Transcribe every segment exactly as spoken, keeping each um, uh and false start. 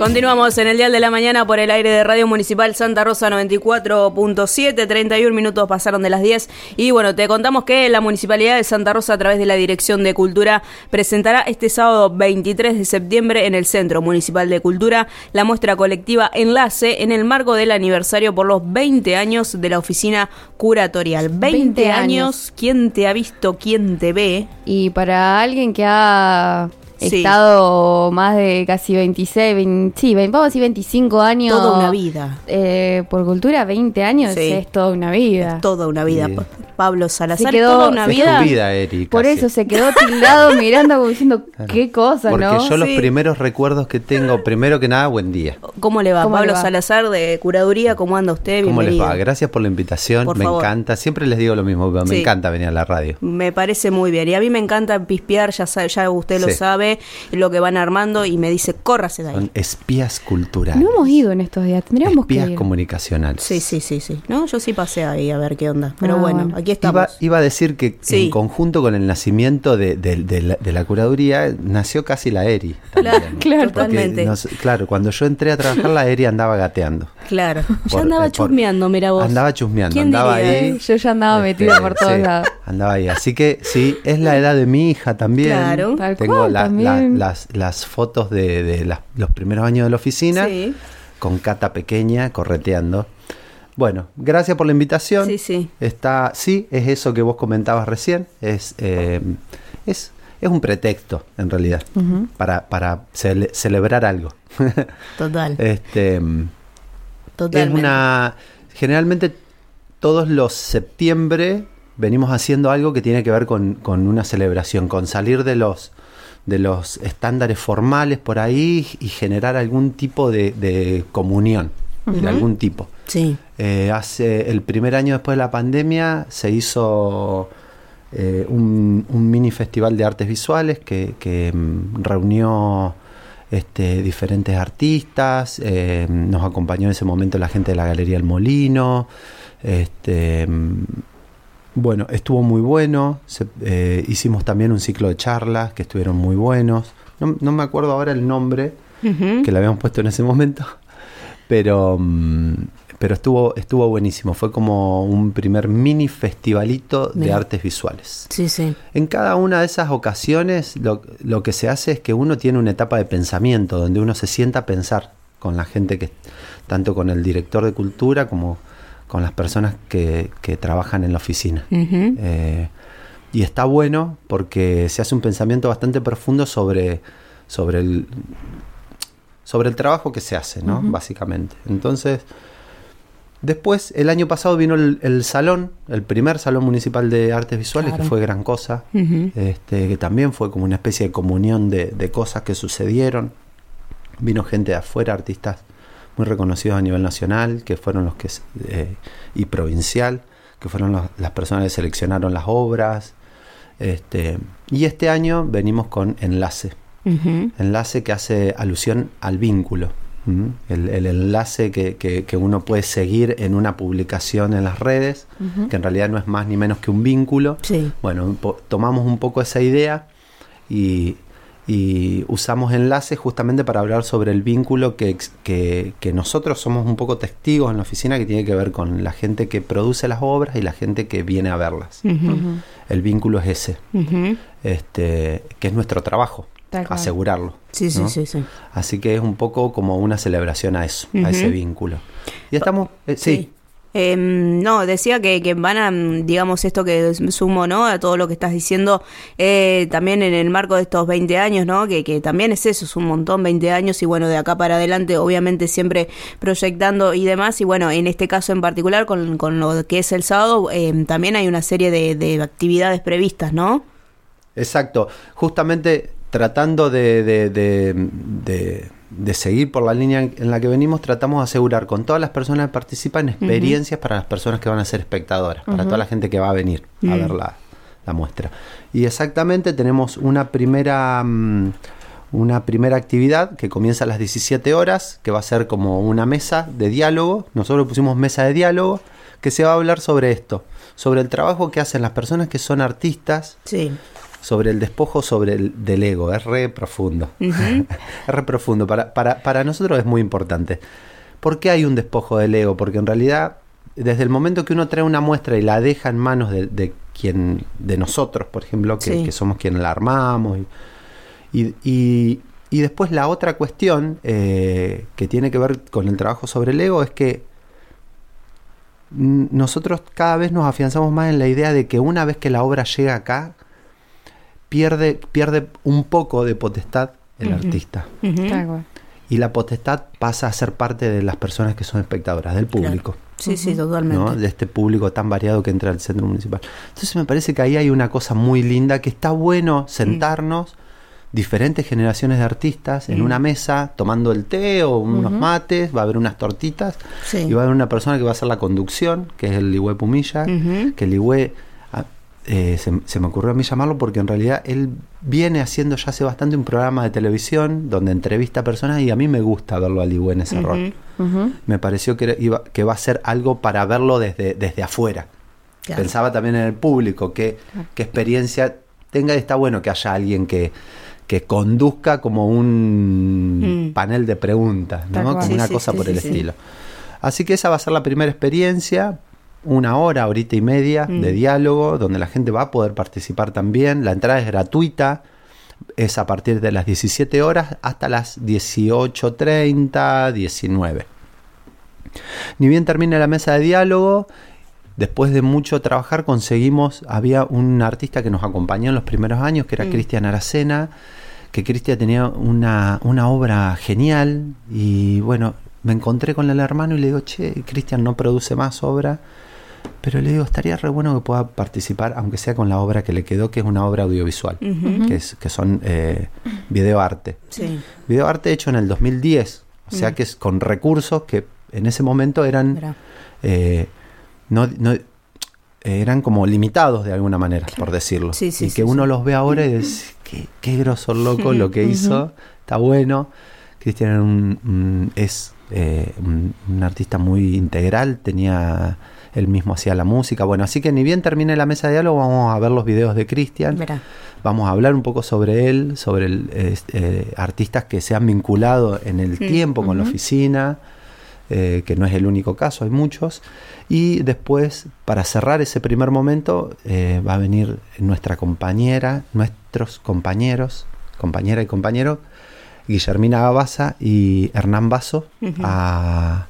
Continuamos en el Dial de la Mañana por el aire de Radio Municipal Santa Rosa noventa y cuatro punto siete, treinta y un minutos pasaron de las diez y bueno, te contamos que la Municipalidad de Santa Rosa a través de la Dirección de Cultura presentará este sábado veintitrés de septiembre en el Centro Municipal de Cultura la muestra colectiva Enlace en el marco del aniversario por los veinte años de la oficina curatorial. veinte años, ¿quién te ha visto, quién te ve? Y para alguien que ha... Sí. estado más de casi veintiséis, veinte, sí, vamos a decir veinticinco años. Toda una vida. Eh, por cultura, veinte años Sí. es toda una vida. Es toda una vida. Sí. Pablo Salazar, Se quedó- toda una se vida. Es tu vida, Eri. Por casi. eso se quedó tildado mirando como diciendo Claro. qué cosa, Porque ¿no? yo los Sí. primeros recuerdos que tengo, primero que nada, buen día. ¿Cómo le va? ¿Cómo Pablo le va? Salazar de Curaduría, ¿cómo anda usted? ¿Cómo les Bienvenido. va? Gracias por la invitación, Por me favor. encanta. Siempre les digo lo mismo, pero me Sí. encanta venir a la radio. Me parece muy bien. Y a mí me encanta pispear, ya sabe, ya usted lo Sí. sabe, lo que van armando y me dice, córrase de ahí. Son espías culturales. No hemos ido en estos días, tendríamos espías que ir. comunicacionales. Sí, sí, sí, sí. No, yo sí pasé ahí a ver qué onda. Pero Ah, bueno, bueno. aquí estamos. Iba, iba a decir que Sí. en conjunto con el nacimiento de, de- de la, de la curaduría nació casi la Eri. Claro, también. claro. Porque totalmente. nos- claro, cuando yo entré a trabajar la Eri andaba gateando. Claro. Ya Por- andaba eh, por- chusmeando, mira vos. Andaba chusmeando, ¿Quién andaba diría, ahí. eh? Yo ya andaba metida Este, por todos sí, lados. andaba ahí. Así que sí, es la edad de mi hija también. Claro. Tal Tengo cual, la- la- también. las, las fotos de, de las- los primeros años de la oficina, Sí. con Cata pequeña correteando. Bueno, gracias por la invitación. Sí, sí. Está, sí, es eso que vos comentabas recién. Es, eh, es, es un pretexto, en realidad, Ujú. para, para cele- celebrar algo. Total. este, Totalmente. es una. Generalmente, todos los septiembre venimos haciendo algo que tiene que ver con, con una celebración, con salir de los de los estándares formales por ahí y generar algún tipo de, de comunión, Ujú. de algún tipo. Sí. Eh, hace el primer año después de la pandemia se hizo eh, un, un mini festival de artes visuales que, que mm, reunió este, diferentes artistas, eh, nos acompañó en ese momento la gente de la Galería El Molino, este, mm, bueno, estuvo muy bueno, se- eh, hicimos también un ciclo de charlas que estuvieron muy buenos, no, no me acuerdo ahora el nombre Ujú. que le habíamos puesto en ese momento, pero, mm, pero estuvo, estuvo buenísimo, fue como un primer mini festivalito de Mira. artes visuales. Sí, sí. En cada una de esas ocasiones lo, lo que se hace es que uno tiene una etapa de pensamiento, donde uno se sienta a pensar con la gente que, tanto con el director de cultura como con las personas que, que trabajan en la oficina. Ujú. Eh, y está bueno porque se hace un pensamiento bastante profundo sobre, sobre, el, sobre el trabajo que se hace, ¿no? Ujú. Básicamente. Entonces, después, el año pasado vino el, el salón, el primer salón municipal de artes visuales, Claro. que fue gran cosa, Ujú. este, que también fue como una especie de comunión de, de cosas que sucedieron. Vino gente de afuera, artistas muy reconocidos a nivel nacional, que fueron los que eh, y provincial, que fueron los- las personas que seleccionaron las obras. Este, y este año venimos con Enlace, Ujú. enlace que hace alusión al vínculo. ¿Mm? El, el enlace que, que- que uno puede seguir en una publicación en las redes, Ujú. que en realidad no es más ni menos que un vínculo. Sí. Bueno, un po- tomamos un poco esa idea y, y usamos enlaces justamente para hablar sobre el vínculo que, ex- que, que nosotros somos un poco testigos en la oficina, que tiene que ver con la gente que produce las obras y la gente que viene a verlas. Ujú. Ujú. El vínculo es ese, Ujú. este, que es nuestro trabajo, Tal cual. asegurarlo. Sí, sí, ¿no? sí, sí. Así que es un poco como una celebración a eso, Ujú. a ese vínculo. Y estamos, eh, sí. Eh, no, decía que, que van a, mm, digamos, esto que sumo, ¿no? A todo lo que estás diciendo, eh, también en el marco de estos veinte años, ¿no? Que, que también es eso, es un montón, veinte años, y bueno, de acá para adelante, obviamente siempre proyectando y demás, y bueno, en este caso en particular, con, con lo que es el sábado, eh, también hay una serie de, de actividades previstas, ¿no? Exacto, justamente tratando de, de, de, de, de seguir por la línea en la que venimos, tratamos de asegurar con todas las personas que participan experiencias para las personas que van a ser espectadoras, para Ujú. toda la gente que va a venir a Mm. ver la, la muestra. Y exactamente tenemos una primera, mm, una primera actividad que comienza a las diecisiete horas, que va a ser como una mesa de diálogo. Nosotros pusimos mesa de diálogo, que se va a hablar sobre esto, sobre el trabajo que hacen las personas que son artistas, Sí. sobre el despojo sobre el, del ego. Es re profundo. Uh-huh. Es re profundo. Para, para, para nosotros es muy importante. ¿Por qué hay un despojo del ego? Porque en realidad, desde el momento que uno trae una muestra y la deja en manos de, de quien, de nosotros, por ejemplo, que, sí. que somos quienes la armamos, y, y, y, y después la otra cuestión eh, que tiene que ver con el trabajo sobre el ego es que nosotros cada vez nos afianzamos más en la idea de que una vez que la obra llega acá, pierde, pierde un poco de potestad el uh-huh. artista. Uh-huh. Y la potestad pasa a ser parte de las personas que son espectadoras, del público. Claro. Sí, uh-huh. sí, totalmente. ¿No? De este público tan variado que entra al centro municipal. Entonces me parece que ahí hay una cosa muy linda, que está bueno sentarnos, uh-huh. diferentes generaciones de artistas, uh-huh. en una mesa, tomando el té o unos uh-huh. mates, va a haber unas tortitas, sí. y va a haber una persona que va a hacer la conducción, que es el Ligüe Pumilla, uh-huh. que el Ligüe... Eh, se, se me ocurrió a mí llamarlo porque en realidad él viene haciendo ya hace bastante un programa de televisión donde entrevista a personas, y a mí me gusta verlo a Ligüe en ese uh-huh. rol. Uh-huh. Me pareció que, iba, que va a ser algo para verlo desde, desde afuera. Claro. Pensaba también en el público, qué que experiencia tenga, y está bueno que haya alguien que, que conduzca como un mm. panel de preguntas, ¿no? Como sí, una sí, cosa sí, por sí, el sí. estilo. Así que esa va a ser la primera experiencia. Una hora, horita y media mm. de diálogo, donde la gente va a poder participar también. La entrada es gratuita, es a partir de las diecisiete horas hasta las dieciocho treinta, diecinueve. Ni bien termina la mesa de diálogo, después de mucho trabajar conseguimos, había un artista que nos acompañó en los primeros años, que era mm. Cristian Aracena, que Cristian tenía una, una obra genial, y bueno, me encontré con el hermano y le digo, che, Cristian no produce más obra, pero le digo, estaría re bueno que pueda participar, aunque sea con la obra que le quedó, que es una obra audiovisual, uh-huh. que, es, que son eh, videoarte. Sí. Videoarte hecho en el dos mil diez, o sea uh-huh. que es con recursos que en ese momento eran eh, no, no eran como limitados de alguna manera, claro. por decirlo. Sí, sí, y que sí, uno sí. los ve ahora y dice, qué, qué groso loco lo que uh-huh. hizo, está bueno. Cristian un, un, es eh, un, un artista muy integral, tenía... él mismo hacía la música. Bueno, así que ni bien termine la mesa de diálogo, vamos a ver los videos de Cristian. Vamos a hablar un poco sobre él, sobre el, eh, eh, artistas que se han vinculado en el mm, tiempo con uh-huh. la oficina, eh, que no es el único caso, hay muchos. Y después, para cerrar ese primer momento, eh, va a venir nuestra compañera, nuestros compañeros, compañera y compañero, Guillermina Gabaza y Hernán Basso, uh-huh. a...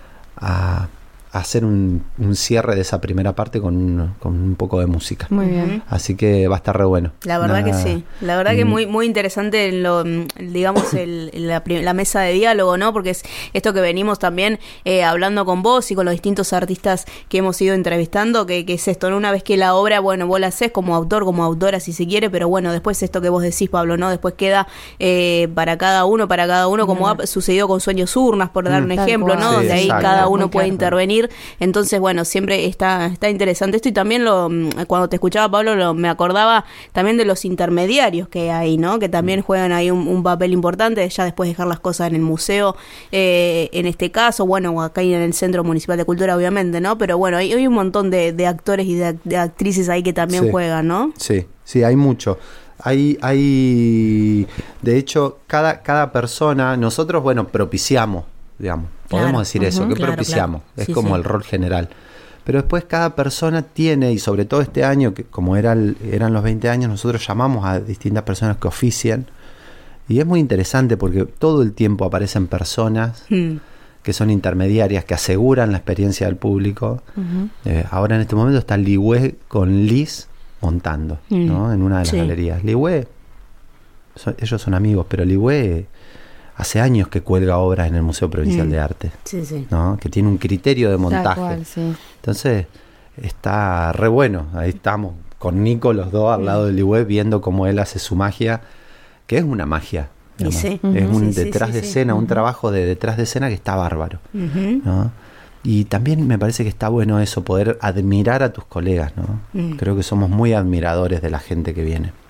a hacer un, un cierre de esa primera parte con un, con un poco de música. Muy bien. Así que va a estar re bueno. La verdad Nada, que sí. La verdad mm. que muy muy interesante lo, digamos, el, la, la mesa de diálogo, ¿no? Porque es esto que venimos también eh, hablando con vos y con los distintos artistas que hemos ido entrevistando, que, que es esto, ¿no? Una vez que la obra, bueno, vos la hacés como autor, como autora, si se quiere, pero bueno, después esto que vos decís, Pablo, ¿no? Después queda eh, para cada uno, para cada uno, como mm. ha sucedido con Sueños Urnas, por dar mm. un ejemplo, ¿no? Sí, donde ahí exacto. cada uno puede intervenir. Entonces, bueno, siempre está está interesante esto, y también lo cuando te escuchaba, Pablo, lo, me acordaba también de los intermediarios que hay, ¿no? Que también juegan ahí un, un papel importante, ya después dejar las cosas en el museo, eh, en este caso, bueno, acá en el Centro Municipal de Cultura, obviamente, ¿no? Pero bueno, hay, hay un montón de, de actores y de, de actrices ahí que también sí. juegan, ¿no? Sí, sí, hay mucho. Hay, hay, de hecho, cada, cada persona, nosotros, bueno, propiciamos, digamos. Podemos claro, decir eso, uh-huh, que claro, propiciamos, claro. es sí, como sí. el rol general. Pero después cada persona tiene, y sobre todo este año, que como era el, eran los veinte años, nosotros llamamos a distintas personas que ofician, y es muy interesante porque todo el tiempo aparecen personas mm. que son intermediarias, que aseguran la experiencia del público. Uh-huh. Eh, ahora en este momento está Ligüe con Liz montando, mm. ¿no? En una de las sí. galerías. Ligüe, son, ellos son amigos, pero Ligüe... hace años que cuelga obras en el Museo Provincial mm. de Arte, sí, sí. ¿no? Que tiene un criterio de montaje. Cual, sí. Entonces, está re bueno. Ahí estamos con Nico, los dos, al mm. lado de Ligüe, viendo cómo él hace su magia, que es una magia. Sí. Uh-huh. Es un sí, detrás sí, de sí, escena, sí. un uh-huh. trabajo de detrás de escena que está bárbaro. Uh-huh. ¿no? Y también me parece que está bueno eso, poder admirar a tus colegas, ¿no? Mm. Creo que somos muy admiradores de la gente que viene.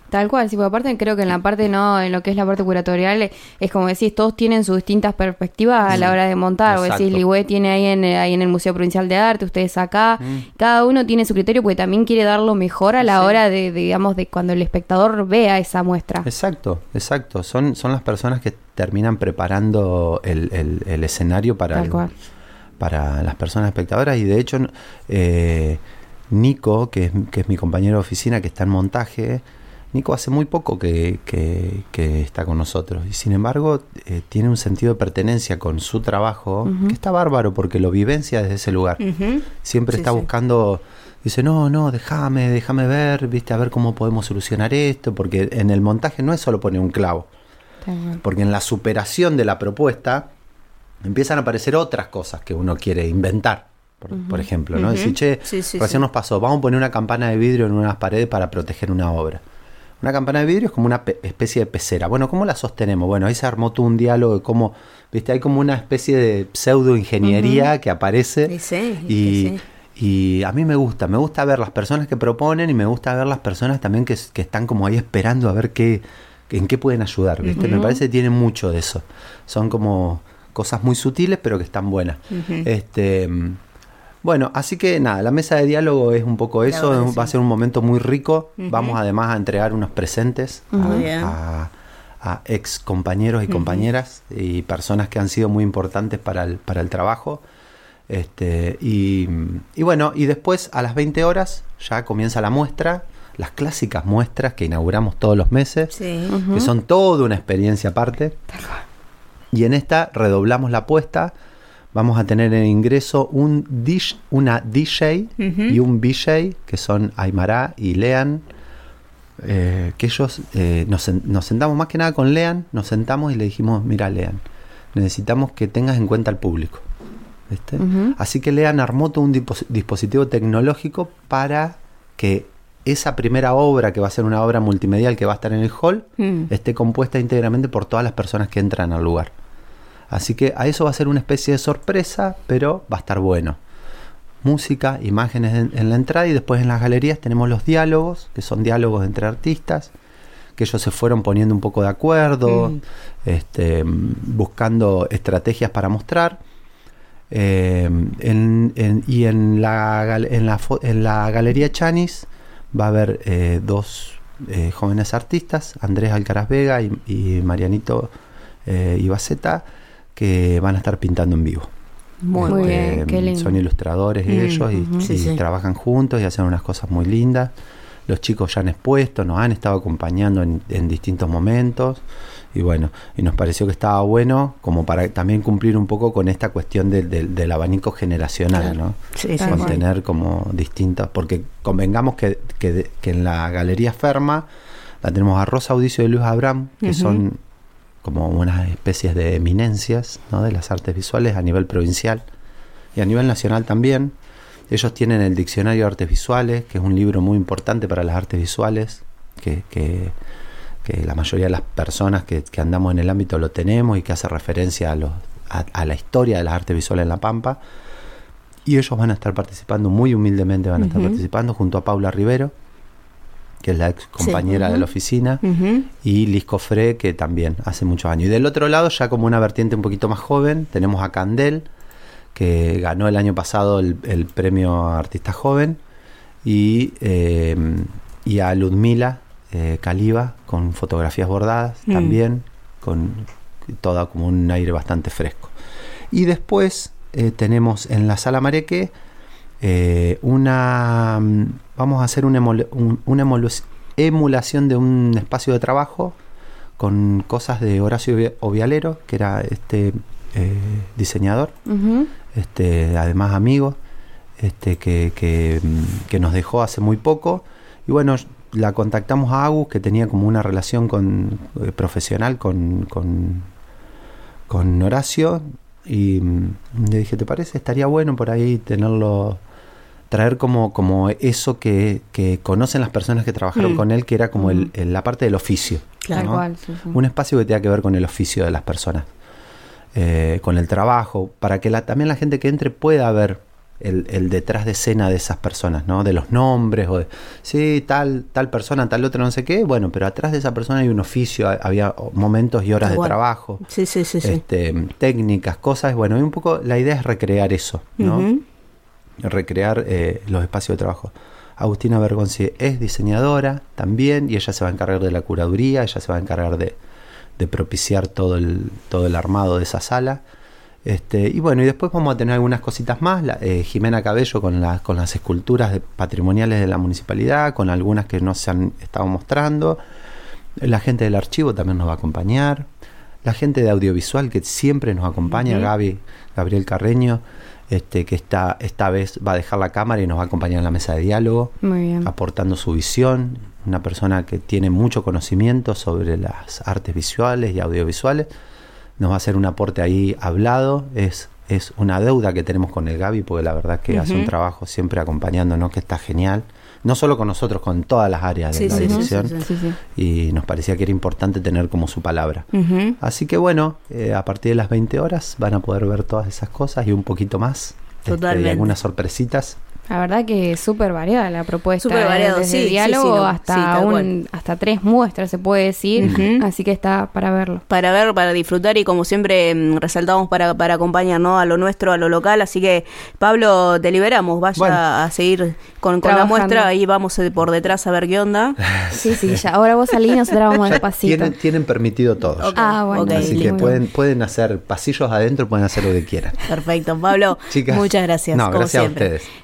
Tal cual, sí, porque aparte creo que en la parte, no, en lo que es la parte curatorial, es como decís, todos tienen sus distintas perspectivas a la hora de montar. O decís, Ligüe tiene ahí en, ahí en el Museo Provincial de Arte, ustedes acá, mm. cada uno tiene su criterio porque también quiere dar lo mejor a la sí. hora de, de, digamos, de cuando el espectador vea esa muestra. Exacto, exacto. Son, son las personas que terminan preparando el, el, el escenario para, el, para las personas espectadoras y de hecho eh, Nico, que es, que es mi compañero de oficina que está en montaje, Nico hace muy poco que, que, que está con nosotros y sin embargo eh, tiene un sentido de pertenencia con su trabajo uh-huh. que está bárbaro porque lo vivencia desde ese lugar. Uh-huh. Siempre sí, está sí. buscando, dice, no, no, déjame, déjame ver, viste, a ver cómo podemos solucionar esto, porque en el montaje no es solo poner un clavo, uh-huh. porque en la superación de la propuesta empiezan a aparecer otras cosas que uno quiere inventar. Por, uh-huh. por ejemplo, ¿no? Uh-huh. Decir, che, sí, sí, recién sí. nos pasó, vamos a poner una campana de vidrio en unas paredes para proteger una obra. Una campana de vidrio es como una pe- especie de pecera. Bueno, ¿cómo la sostenemos? Bueno, ahí se armó todo un diálogo de cómo, viste, hay como una especie de pseudo ingeniería uh-huh. que aparece. Y, sí, y, sí. y a mí me gusta, me gusta ver las personas que proponen y me gusta ver las personas también que, que están como ahí esperando a ver qué, en qué pueden ayudar, ¿viste? Uh-huh. Me parece que tienen mucho de eso. Son como cosas muy sutiles, pero que están buenas. Uh-huh. Este... Bueno, así que nada, la mesa de diálogo es un poco eso, claro, va sí. a ser un momento muy rico. Uh-huh. Vamos además a entregar unos presentes uh-huh. a, a, a ex compañeros y uh-huh. compañeras y personas que han sido muy importantes para el, para el trabajo. Este, y, y bueno, y después a las veinte horas ya comienza la muestra, las clásicas muestras que inauguramos todos los meses, sí. uh-huh. que son toda una experiencia aparte. Y en esta redoblamos la apuesta. Vamos a tener en ingreso un dish, una D J uh-huh. y un V J, que son Aymara y Lean, eh, que ellos eh, nos, nos sentamos más que nada con Lean, nos sentamos y le dijimos, mira Lean, necesitamos que tengas en cuenta al público. ¿Viste? Uh-huh. Así que Lean armó todo un dispos- dispositivo tecnológico para que esa primera obra, que va a ser una obra multimedial que va a estar en el hall, uh-huh. esté compuesta íntegramente por todas las personas que entran al lugar. Así que a eso va a ser una especie de sorpresa, pero va a estar bueno. Música, imágenes en, en la entrada y después en las galerías tenemos los diálogos, que son diálogos entre artistas, que ellos se fueron poniendo un poco de acuerdo, mm. este, buscando estrategias para mostrar. Eh, en, en, y en la, en, la, en la Galería Chanis va a haber eh, dos eh, jóvenes artistas, Andrés Alcaraz Vega y, y Marianito eh, Ibaceta, que van a estar pintando en vivo. Muy este, bien, qué lindo. Son ilustradores mm, ellos y, uh-huh. y sí, sí. trabajan juntos y hacen unas cosas muy lindas. Los chicos ya han expuesto, nos han estado acompañando en, en distintos momentos y bueno, y nos pareció que estaba bueno como para también cumplir un poco con esta cuestión de, de, del abanico generacional, claro. ¿no? Sí, con sí. tener como distintas, porque convengamos que, que, que en la Galería Ferma la tenemos a Rosa Audicio y Luis Abraham, que uh-huh. son como unas especies de eminencias, ¿no? de las artes visuales a nivel provincial y a nivel nacional también. Ellos tienen el Diccionario de Artes Visuales, que es un libro muy importante para las artes visuales, que, que, que la mayoría de las personas que, que andamos en el ámbito lo tenemos y que hace referencia a, los, a, a la historia de las artes visuales en La Pampa. Y ellos van a estar participando, muy humildemente van a uh-huh. estar participando junto a Paula Rivero, que es la ex compañera sí, uh-huh. de la oficina, uh-huh. y Liz Cofré, que también hace muchos años. Y del otro lado, ya como una vertiente un poquito más joven, tenemos a Candel, que ganó el año pasado el, el premio Artista Joven, y, eh, y a Ludmila eh, Caliba, con fotografías bordadas, mm. también, con toda como un aire bastante fresco. Y después eh, tenemos en la Sala Mareque eh, una... Vamos a hacer una, emul- un, una emulu- emulación de un espacio de trabajo con cosas de Horacio Ovialero, que era este eh, diseñador, uh-huh. este, además amigo, este, que, que, que nos dejó hace muy poco. Y bueno, la contactamos a Agus, que tenía como una relación con, eh, profesional con, con, con Horacio, y le dije, ¿te parece? Estaría bueno por ahí tenerlo... traer como, como eso que, que conocen las personas que trabajaron mm. con él, que era como mm. el, el, la parte del oficio. Claro, ¿no? cual, sí, sí. Un espacio que tenga que ver con el oficio de las personas, eh, con el trabajo, para que la, también la gente que entre pueda ver el, el detrás de escena de esas personas, ¿no? De los nombres, o de, sí, tal, tal persona, tal otra, no sé qué, bueno, pero atrás de esa persona hay un oficio, había momentos y horas de Bueno. trabajo, Sí, sí, sí, sí. este, técnicas, cosas, bueno, y un poco la idea es recrear eso, ¿no? Ujú. Recrear eh, los espacios de trabajo. Agustina Bergonzi es diseñadora también, y ella se va a encargar de la curaduría, ella se va a encargar de, de propiciar todo el, todo el armado de esa sala. Este, y bueno, y después vamos a tener algunas cositas más. La, eh, Jimena Cabello con, la, con las esculturas de, patrimoniales de la municipalidad, con algunas que no se han estado mostrando. La gente del archivo también nos va a acompañar. La gente de audiovisual que siempre nos acompaña, uh-huh. Gaby, Gabriel Carreño, este, que está, esta vez va a dejar la cámara y nos va a acompañar en la mesa de diálogo, muy bien, aportando su visión. Una persona que tiene mucho conocimiento sobre las artes visuales y audiovisuales. Nos va a hacer un aporte ahí hablado. Es, es una deuda que tenemos con el Gaby, porque la verdad que uh-huh. hace un trabajo siempre acompañándonos, que está genial. No solo con nosotros, con todas las áreas de sí, la sí, dirección. Sí, sí, sí. Y nos parecía que era importante tener como su palabra. Uh-huh. Así que bueno, eh, a partir de las veinte horas van a poder ver todas esas cosas y un poquito más. Totalmente. Este, y algunas sorpresitas. La verdad que es súper variada la propuesta. Súper variado, desde sí. el diálogo sí, sí, no, hasta, sí, un, hasta tres muestras se puede decir. Uh-huh. Así que está para verlo. Para ver, para disfrutar y como siempre mmm, resaltamos para, para acompañar, ¿no? A lo nuestro, a lo local. Así que, Pablo, te liberamos. Vaya bueno. a seguir con, con la muestra. Ahí vamos por detrás a ver qué onda. Sí, sí, ya. Ahora vos salís y nosotros vamos despacito. Tienen, tienen permitido todo. Okay. Ah, bueno. Okay, así que pueden, pueden hacer pasillos adentro, pueden hacer lo que quieran. Perfecto, Pablo. Chicas, muchas gracias. No, como gracias siempre. a ustedes.